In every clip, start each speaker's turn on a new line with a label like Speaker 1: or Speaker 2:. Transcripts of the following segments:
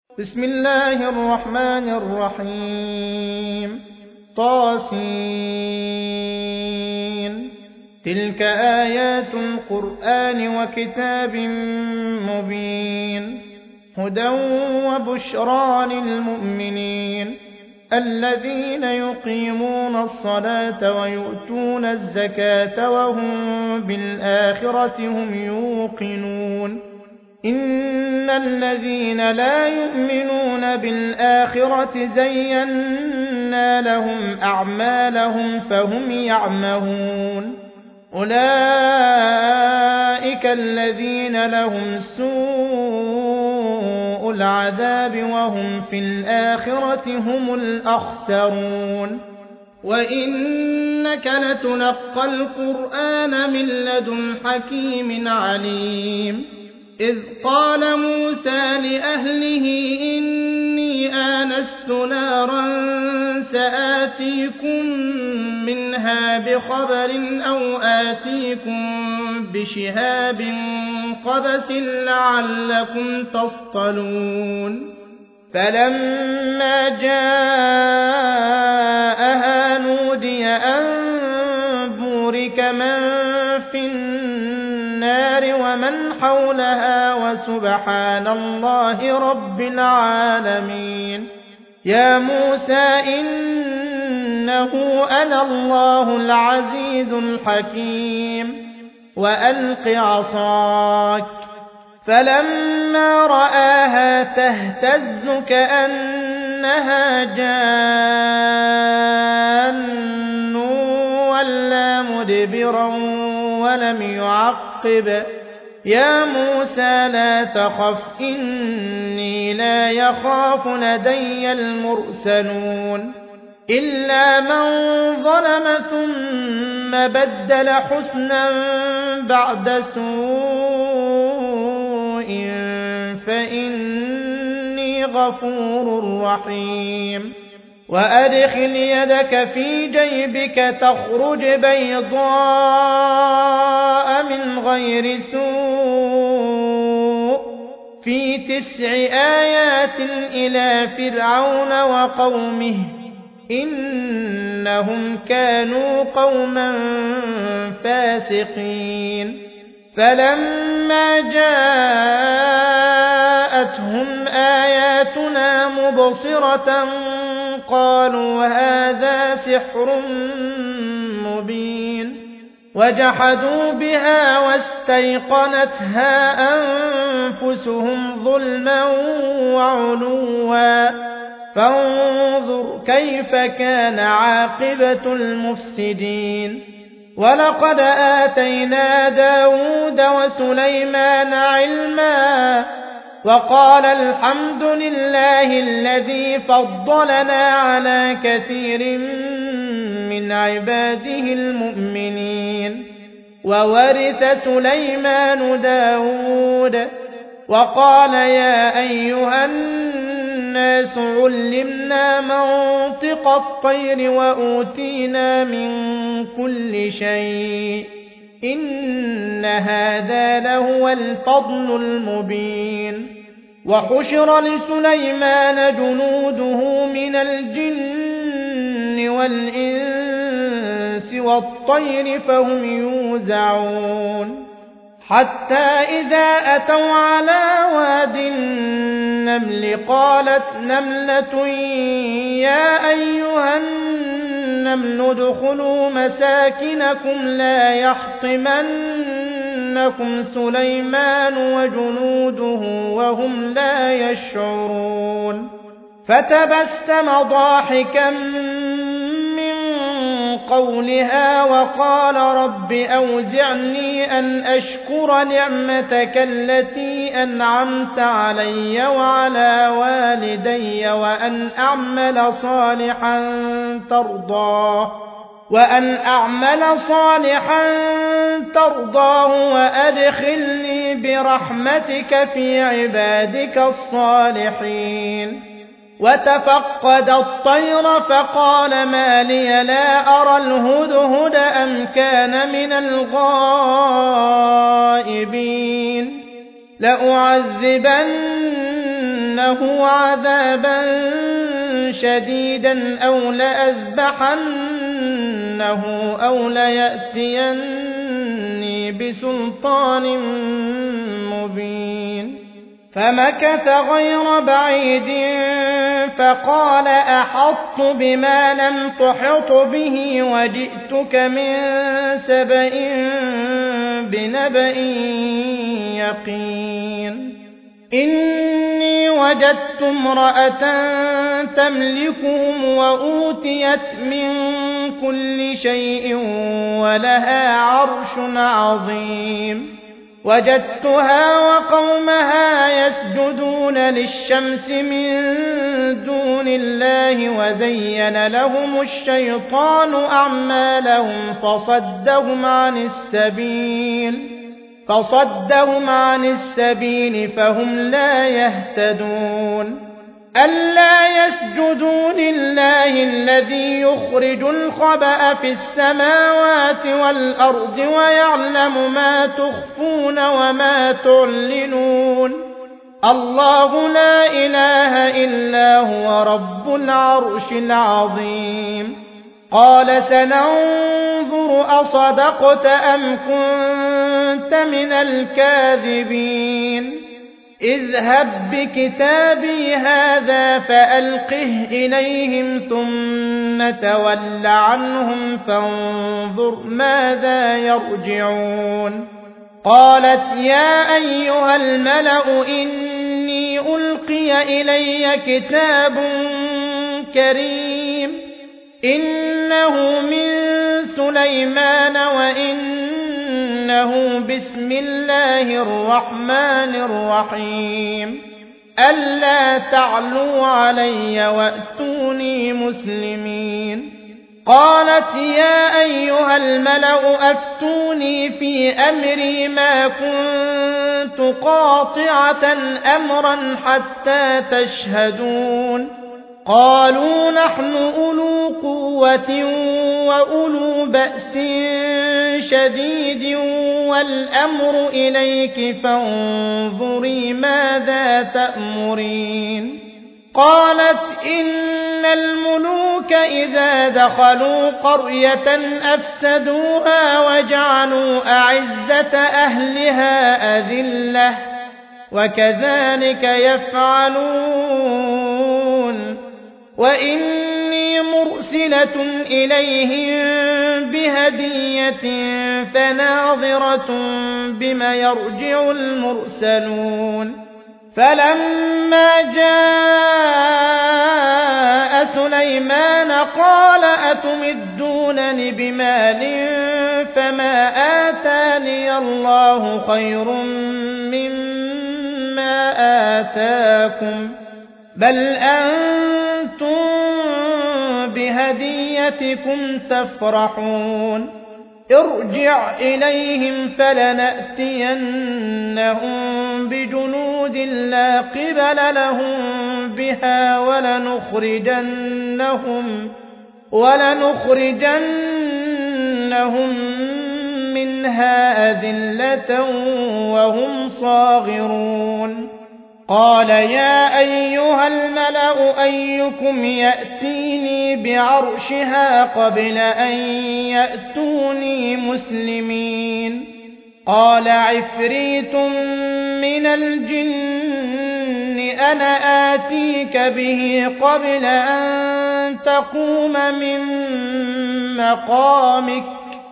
Speaker 1: بسم الله الرحمن الرحيم طاسين تلك آيات القرآن وكتاب مبين هدى وبشرى للمؤمنين الذين يقيمون الصلاة ويؤتون الزكاة وهم بالآخرة هم يوقنون إن الذين لا يؤمنون بالآخرة زينا لهم أعمالهم فهم يعمهون أولئك الذين لهم سوء العذاب وهم في الآخرة هم الأخسرون وإنك لتلقى القرآن من لدن حكيم عليم إذ قال موسى لأهله إني آنست نارا سآتيكم منها بخبر أو آتيكم بشهاب قبس لعلكم تصطلون فلما جاءها نودي أن بورك من في النار ومن حولها وسبحان الله رب العالمين يا موسى إنه أنا الله العزيز الحكيم وألق عصاك فلما رآها تهتز كأنها جان ولا مدبرا ولم يعقب يا موسى لا تخف إني لا يخاف لدي المرسلون إلا من ظلم ثم بدل حسنا بعد سوء فإني غفور رحيم وأدخل يدك في جيبك تخرج بيضاء من غير سوء في 9 آيات إلى فرعون وقومه إنهم كانوا قوما فاسقين فلما جاءتهم آياتنا مبصرة قالوا هذا سحر مبين وجحدوا بها واستيقنتها أنفسهم ظلما وعلوا فانظر كيف كان عاقبة المفسدين ولقد آتينا داود وسليمان علما وقال الحمد لله الذي فضلنا على كثير من عباده المؤمنين وورث سليمان داود وقال يا أيها الناس علمنا منطق الطير وأوتينا من كل شيء إن هذا لهو الفضل المبين وحشر لسليمان جنوده من الجن والإنس والطير فهم يوزعون حتى إذا أتوا على واد النمل قالت نملة يا أيها النمل ادخلوا مساكنكم لا يحطمنكم سليمان وجنوده وهم لا يشعرون فتبسم ضاحكا من قولها وقال رب أوزعني أن أشكر نعمتك التي أنعمت علي وعلى والدي وأن أعمل صالحا ترضاه وأدخلني برحمتك في عبادك الصالحين وتفقد الطير فقال ما لي لا أرى الهدهد أم كان من الغائبين لأعذبنه لأذيقنه عذابا شديدا أو لأذبحنه أو ليأتيني بسلطان مبين فمكث غير بعيد فقال أحطت بما لم تحط به وجئتك من سبأ بنبأ يقين إني وجدت امرأة تملكهم وأوتيت من كل شيء ولها عرش عظيم وجدتها وقومها يسجدون للشمس من دون الله وزين لهم الشيطان أعمالهم فصدهم عن السبيل فهم لا يهتدون ألا يسجدوا لله الذي يخرج الخبأ في السماوات والأرض ويعلم ما تخفون وما تعلنون الله لا إله إلا هو رب العرش العظيم قال سننظر أصدقت أم كنت من الكاذبين اذهب بكتابي هذا فألقه إليهم ثم تول عنهم فانظر ماذا يرجعون قالت يا أيها الملأ إني ألقي إلي كتاب كريم إنه من سليمان وإنه بسم الله الرحمن الرحيم ألا تعلوا علي وأتوني مسلمين قالت يا أيها الملأ أفتوني في أمري ما كنت قاطعة أمرا حتى تشهدون قالوا نحن أولو قوة وأولو بأس شديد والأمر إليك فانظري ماذا تأمرين قالت إن الملوك إذا دخلوا قرية أفسدوها وجعلوا أعزة أهلها أذلة وكذلك يفعلون وإني مرسلة إليهم بهدية فناظرة بما يرجع المرسلون فلما جاء سليمان قال أتمدونني بمال فما آتاني الله خير مما آتاكم بل أنتم بهديتكم تفرحون ارجع إليهم فلنأتينهم بجنود لا قبل لهم بها ولنخرجنهم منها أذلة وهم صاغرون قال يا أيها الملأ أيكم يأتيني بعرشها قبل أن يأتوني مسلمين قال عفريت من الجن أنا آتيك به قبل أن تقوم من مقامك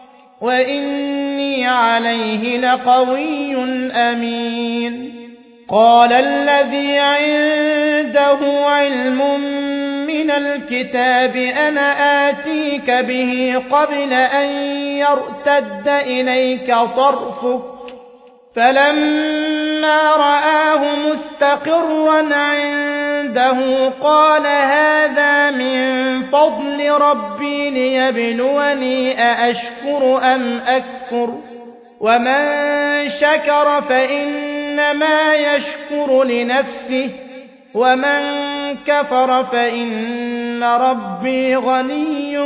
Speaker 1: وإني عليه لقوي أمين قال الذي عنده علم من الكتاب أنا آتيك به قبل أن يرتد إليك طرفك فلما رآه مستقرا عنده قال هذا من فضل ربي ليبلوني أأشكر أم أكفر ومن شكر فإنما يشكر لنفسه ومن كفر فإن ربي غني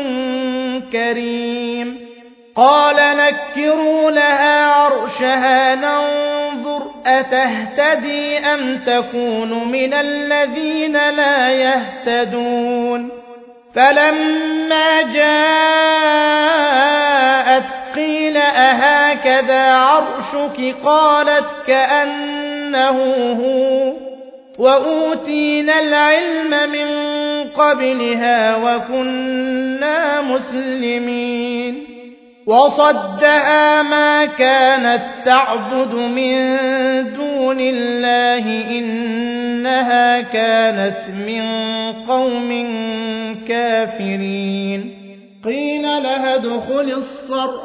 Speaker 1: كريم قال نكروا لها عرشها ننظر أتهتدي أم تكون من الذين لا يهتدون فلما جاءت قيل أهكذا عرشك قالت كأنه هو وأوتينا العلم من قبلها وكنا مسلمين وصدها ما كانت تعبد من دون الله إنها كانت من قوم كافرين قيل لها ادخل الصرح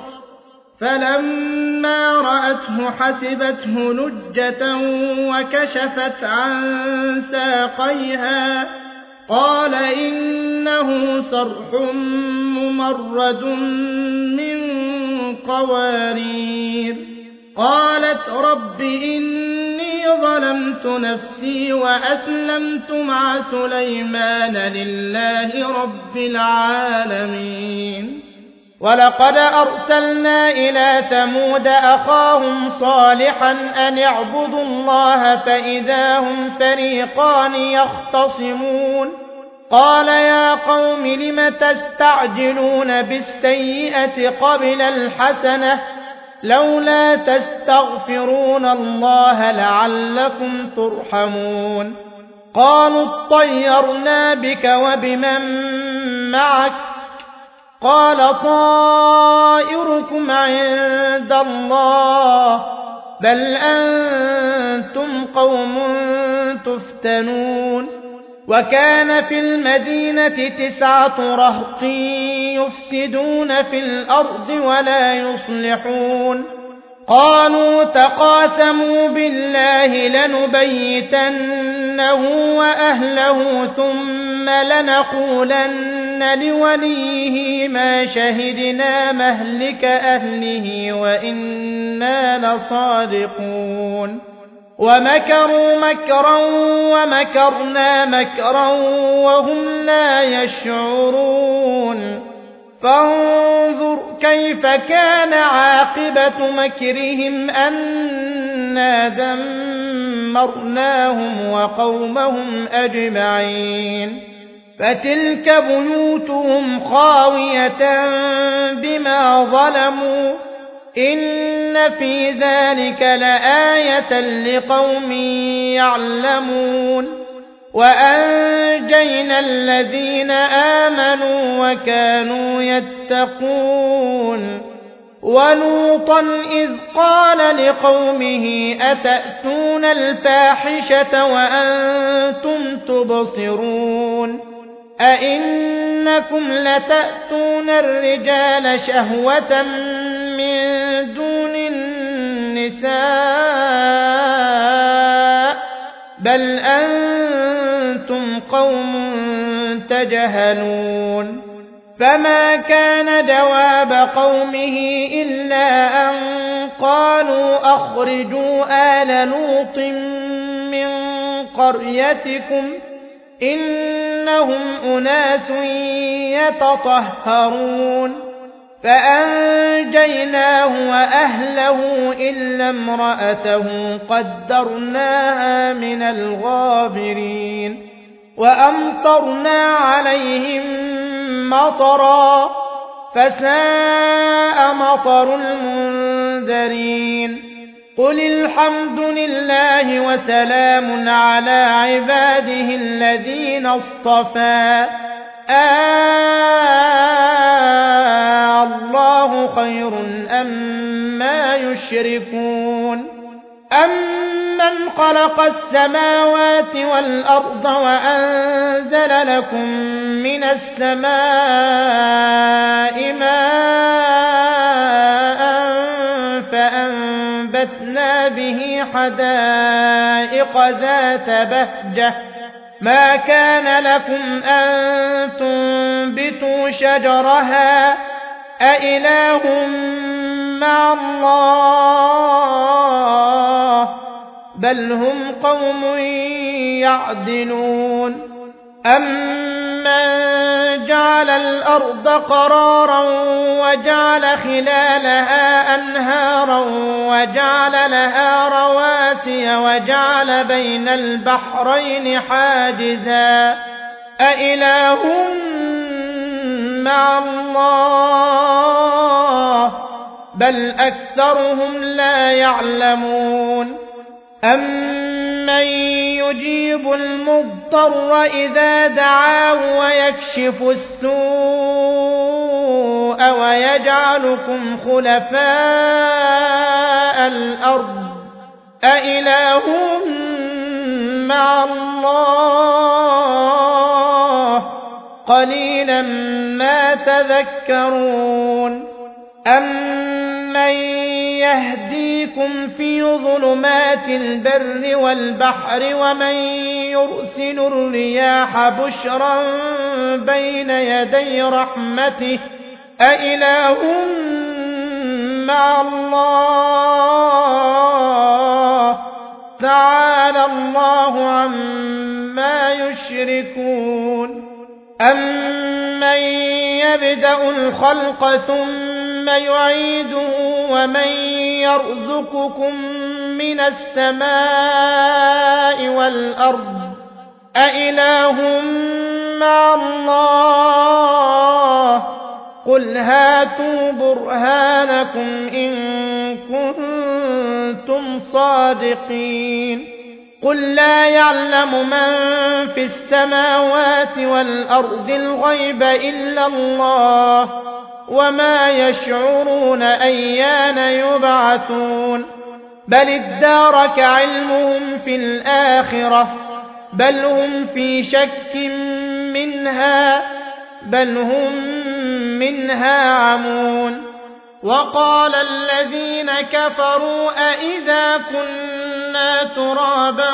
Speaker 1: فلما رأته حسبته لجة وكشفت عن ساقيها قال إنه صرح ممرد من قوارير قالت رب إني ظلمت نفسي وأسلمت مع سليمان لله رب العالمين ولقد أرسلنا إلى ثمود أخاهم صالحا أن اعبدوا الله فإذا هم فريقان يختصمون قال يا قوم لم تستعجلون بالسيئة قبل الحسنة لولا تستغفرون الله لعلكم ترحمون قالوا اطيرنا بك وبمن معك قال طائركم عند الله بل أنتم قوم تفتنون وكان في المدينة 9 رهط يفسدون في الأرض ولا يصلحون قالوا تقاسموا بالله لنبيتنه وأهله ثم لنقولن لوليه ما شهدنا مهلك أهله وإنا لصادقون ومكروا مكرا ومكرنا مكرا وهم لا يشعرون فانظر كيف كان عاقبة مكرهم أنا دمرناهم وقومهم أجمعين فتلك بيوتهم خاوية بما ظلموا إن في ذلك لآية لقوم يعلمون وأنجينا الذين آمنوا وكانوا يتقون ولوطا إذ قال لقومه أتأتون الفاحشة وأنتم تبصرون أئنكم لتأتون الرجال شهوة من دون النساء بل أنتم قوم تجهلون فما كان جواب قومه إلا أن قالوا أخرجوا آل لوط من قريتكم إنهم أناس يتطهرون فأنجيناه وأهله إلا امرأته قدرناها من الغابرين وأمطرنا عليهم مطرا فساء مطر المنذرين قل الحمد لله وسلام على عباده الذين اصطفى الله خير أما يشركون أمن خلق السماوات والأرض وأنزل لكم من السماء ماء فأنبتنا به حدائق ذات بهجة ما كان لكم أن تنبتوا شجرها أإله مع الله بل هم قوم يعدلون أمن جعل الأرض قرارا وجعل خلالها أنهارا وجعل لها رواسي وجعل بين البحرين حاجزا أإله مع الله بل أكثرهم لا يعلمون أمن يجيب المضطر إذا دعاه ويكشف السوء ويجعلكم خلفاء الأرض أإله مع الله قليلا ما تذكرون أمن يهديكم في ظلمات البر والبحر ومن يرسل الرياح بشرا بين يدي رحمته أإله مع الله تعالى الله عما يشركون أمن يبدأ الخلق ثم يعيده ومن يرزقكم من السماء والأرض أإله مع الله قل هاتوا برهانكم إن كنتم صادقين قل لا يعلم من في السماوات والأرض الغيب إلا الله وما يشعرون أيان يبعثون بل ادارك علمهم في الآخرة بل هم في شك منها بل هم منها عمون وقال الذين كفروا أئذا كنا ترابا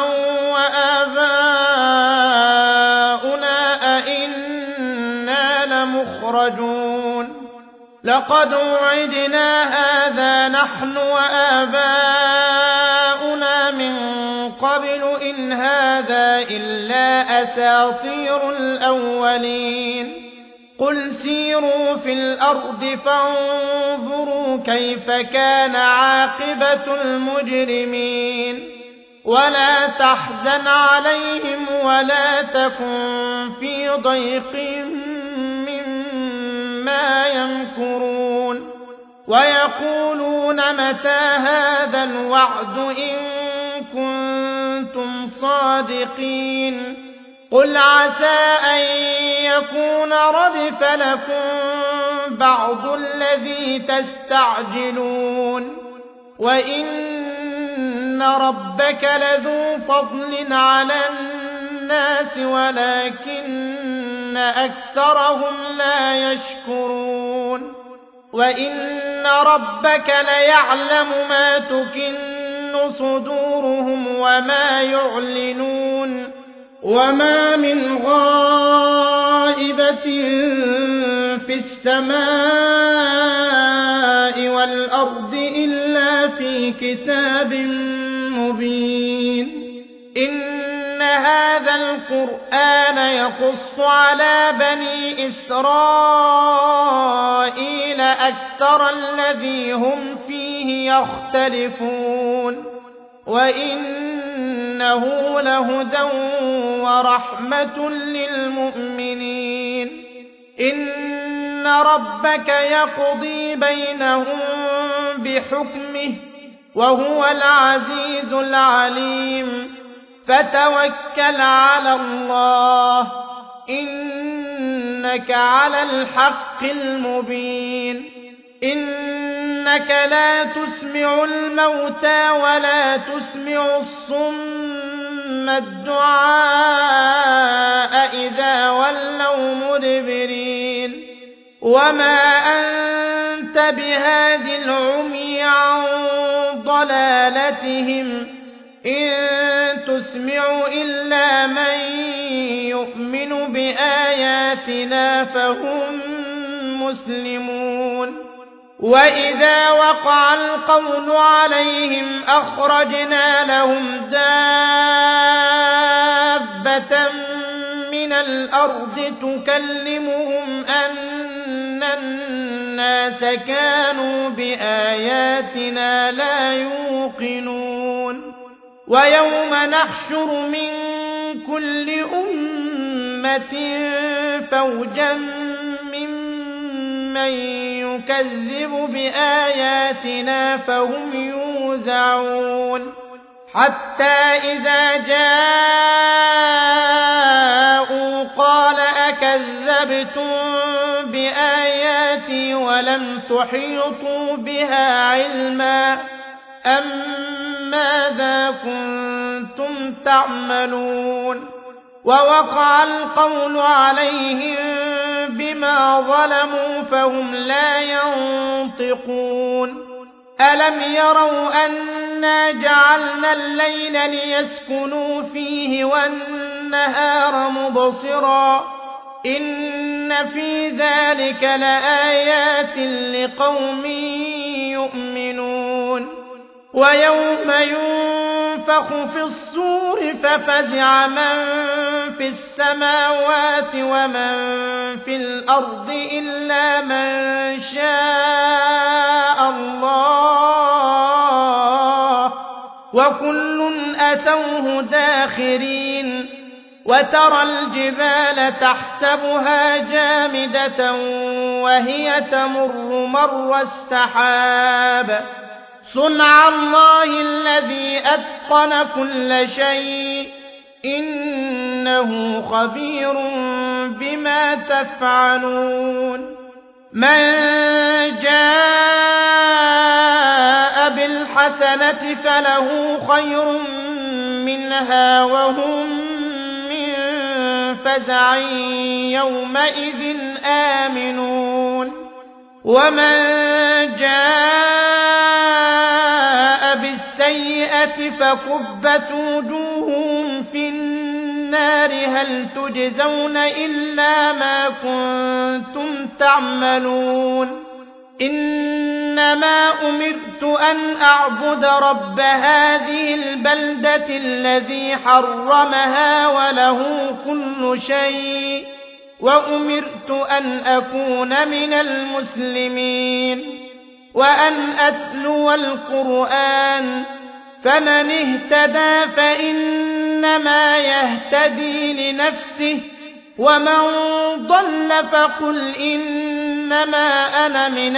Speaker 1: وآباؤنا أئنا لمخرجون لقد وعدنا هذا نحن وآباؤنا من قبل إن هذا إلا أساطير الأولين قل سيروا في الأرض فانظروا كيف كان عاقبة المجرمين ولا تحزن عليهم ولا تكن في ضيق مما يمكرون ويقولون متى هذا الوعد إن كنتم صادقين قل عسى أن يكون ردف لكم بعض الذي تستعجلون وإن ربك لذو فضل على الناس ولكن أكثرهم لا يشكرون وإن ربك ليعلم ما تكن صدورهم وما يعلنون وما من غائبة في السماء والأرض إلا في كتاب مبين إن هذا القرآن يقص على بني إسرائيل أكثر الذي هم فيه يختلفون وإنه لهدى ورحمة للمؤمنين إن ربك يقضي بينهم بحكمه وهو العزيز العليم فتوكل على الله إنك على الحق المبين إنك لا تسمع الموتى ولا تسمع الصم الدعاء إذا ولوا مدبرين وما أنت بهاد العمي عن ضلالتهم إن تسمع إلا من يؤمن بآياتنا فهم مسلمون وإذا وقع القول عليهم أخرجنا لهم دابة من من الأرض تكلمهم أن الناس كانوا بآياتنا لا يوقنون ويوم نحشر من كل أمة فوجا ممن يكذب بآياتنا فهم يوزعون حتى إذا جاءوا قال أكذبتم بآياتي ولم تحيطوا بها علما أم ماذا كنتم تعملون ووقع القول عليهم بما ظلموا فهم لا ينطقون ألم يروا أنا جعلنا الليل ليسكنوا فيه والنهار مبصرا إن في ذلك لآيات لقوم يؤمنون ويوم ينفخ في الصور ففزع من في السماوات ومن في الأرض إلا من شاء الله وكل أتوه داخرين وترى الجبال تحسبها جامدة وهي تمر مر السحاب صنع الله الذي أتقن كل شيء إنه خبير بما تفعلون من جاء بالحسنة فله خير منها وهم من فزع يومئذ آمنون ومن جاء بالسيئة فكبت وجوههم في النار هل تجزون إلا ما كنتم تعملون إنما أمرت أن أعبد رب هذه البلدة الذي حرمها وله كل شيء وأمرت أن أكون من المسلمين وأن أتلو القرآن فمن اهتدى فإنما يهتدي لنفسه ومن ضل فقل إنما أنا من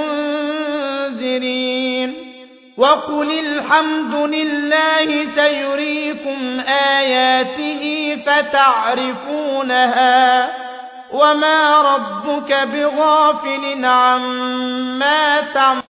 Speaker 1: المنذرين وقل الحمد لله سيريكم آياته فتعرفونها وما ربك بغافل عما تعملون